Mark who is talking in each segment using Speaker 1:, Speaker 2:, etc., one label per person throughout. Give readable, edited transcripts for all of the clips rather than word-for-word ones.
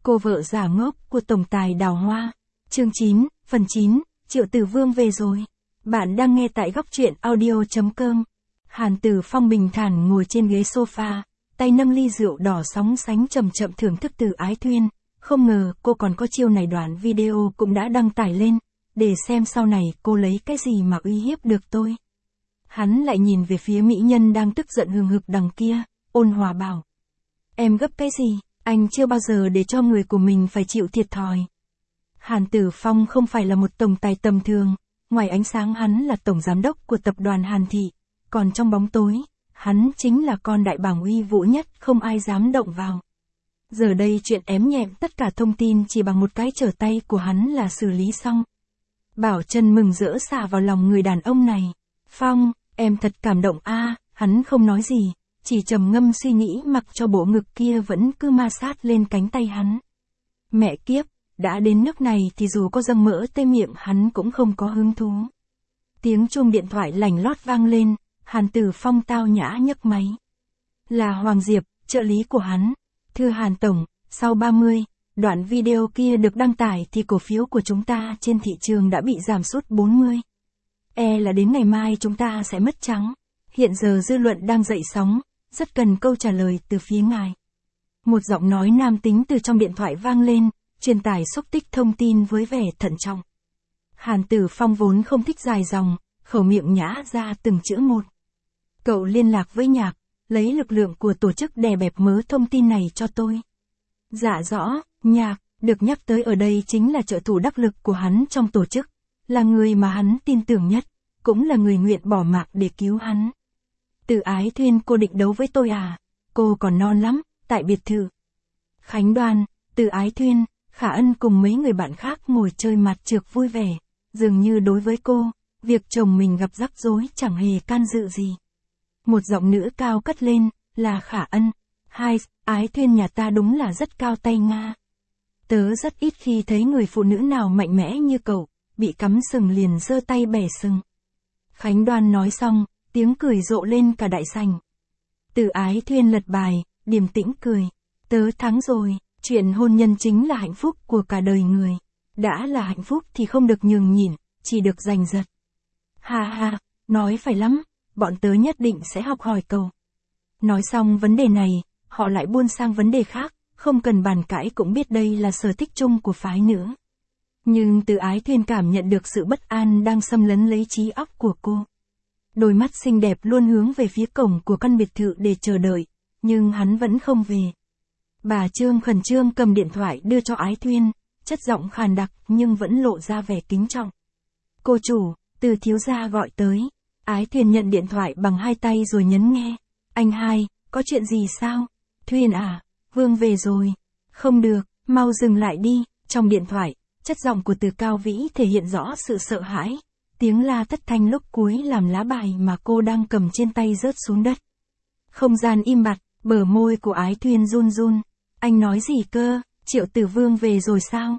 Speaker 1: Cô vợ giả ngốc của tổng tài Đào Hoa. Chương 9, phần 9, Triệu Tử Vương về rồi. Bạn đang nghe tại góc truyện audio.com. Hàn Tử Phong bình thản ngồi trên ghế sofa, tay nâng ly rượu đỏ sóng sánh chậm chậm thưởng thức Từ Ái Thuyên. Không ngờ cô còn có chiêu này, đoạn video cũng đã đăng tải lên, để xem sau này cô lấy cái gì mà uy hiếp được tôi. Hắn lại nhìn về phía mỹ nhân đang tức giận hừng hực đằng kia, ôn hòa bảo. Em gấp cái gì, anh chưa bao giờ để cho người của mình phải chịu thiệt thòi. Hàn Tử Phong không phải là một tổng tài tầm thường, ngoài ánh sáng hắn là tổng giám đốc của tập đoàn Hàn Thị, còn trong bóng tối, hắn chính là con đại bàng uy vũ nhất không ai dám động vào. Giờ đây chuyện ém nhẹm tất cả thông tin chỉ bằng một cái trở tay của hắn là xử lý xong. Bảo Trân mừng rỡ xả vào lòng người đàn ông này. Phong, em thật cảm động a. Hắn không nói gì, chỉ trầm ngâm suy nghĩ mặc cho bộ ngực kia vẫn cứ ma sát lên cánh tay hắn. Mẹ kiếp, đã đến nước này thì dù có dâng mỡ tê miệng hắn cũng không có hứng thú. Tiếng chuông điện thoại lành lót vang lên, Hàn Tử Phong tao nhã nhấc máy. Là Hoàng Diệp, trợ lý của hắn. Thưa Hàn Tổng, sau 30, đoạn video kia được đăng tải thì cổ phiếu của chúng ta trên thị trường đã bị giảm sút 40. Là đến ngày mai chúng ta sẽ mất trắng. Hiện giờ dư luận đang dậy sóng, rất cần câu trả lời từ phía ngài. Một giọng nói nam tính từ trong điện thoại vang lên, truyền tải xúc tích thông tin với vẻ thận trọng. Hàn Tử Phong vốn không thích dài dòng, khẩu miệng nhã ra từng chữ một. Cậu liên lạc với Nhạc, lấy lực lượng của tổ chức đè bẹp mớ thông tin này cho tôi. Dạ rõ, Nhạc, được nhắc tới ở đây chính là trợ thủ đắc lực của hắn trong tổ chức, là người mà hắn tin tưởng nhất, cũng là người nguyện bỏ mạng để cứu hắn. Từ Ái Thuyên, cô định đấu với tôi à? Cô còn non lắm, tại biệt thự. Khánh Đoan, Từ Ái Thuyên, Khả Ân cùng mấy người bạn khác ngồi chơi mặt trược vui vẻ, dường như đối với cô, việc chồng mình gặp rắc rối chẳng hề can dự gì. Một giọng nữ cao cất lên, là Khả Ân. Hai, Ái Thuyên nhà ta đúng là rất cao tay Nga. Tớ rất ít khi thấy người phụ nữ nào mạnh mẽ như cậu, bị cắm sừng liền giơ tay bẻ sừng. Khánh Đoan nói xong, tiếng cười rộ lên cả đại sảnh. Từ Ái Thuyên lật bài, điềm tĩnh cười. Tớ thắng rồi, chuyện hôn nhân chính là hạnh phúc của cả đời người. Đã là hạnh phúc thì không được nhường nhịn, chỉ được giành giật. Ha ha, nói phải lắm, bọn tớ nhất định sẽ học hỏi cậu. Nói xong vấn đề này, họ lại buôn sang vấn đề khác, không cần bàn cãi cũng biết đây là sở thích chung của phái nữ. Nhưng Từ Ái Thuyên cảm nhận được sự bất an đang xâm lấn lấy trí óc của cô. Đôi mắt xinh đẹp luôn hướng về phía cổng của căn biệt thự để chờ đợi, nhưng hắn vẫn không về. Bà Trương khẩn trương cầm điện thoại đưa cho Ái Thuyên, chất giọng khàn đặc nhưng vẫn lộ ra vẻ kính trọng. Cô chủ, Từ thiếu gia gọi tới. Ái Thuyên nhận điện thoại bằng hai tay rồi nhấn nghe. Anh hai, có chuyện gì sao? Thuyên à, Vương về rồi. Không được, mau dừng lại đi. Trong điện thoại, chất giọng của Từ Cao Vĩ thể hiện rõ sự sợ hãi. Tiếng la thất thanh lúc cuối làm lá bài mà cô đang cầm trên tay rớt xuống đất. Không gian im bặt, bờ môi của Ái Thuyên run run. Anh nói gì cơ? Triệu Tử Vương về rồi sao?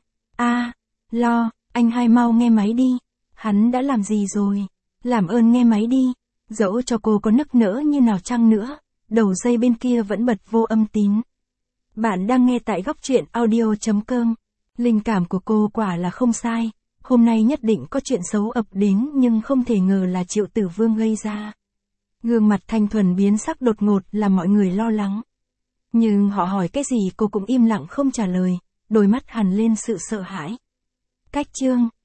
Speaker 1: Lo, anh hai mau nghe máy đi. Hắn đã làm gì rồi? Làm ơn nghe máy đi. Dẫu cho cô có nức nở như nào chăng nữa, đầu dây bên kia vẫn bật vô âm tín. Bạn đang nghe tại góc truyện audio.com. Linh cảm của cô quả là không sai. Hôm nay nhất định có chuyện xấu ập đến nhưng không thể ngờ là Triệu Tử Vương gây ra. Gương mặt thanh thuần biến sắc đột ngột làm mọi người lo lắng. Nhưng họ hỏi cái gì cô cũng im lặng không trả lời, đôi mắt hằn lên sự sợ hãi. Cách chương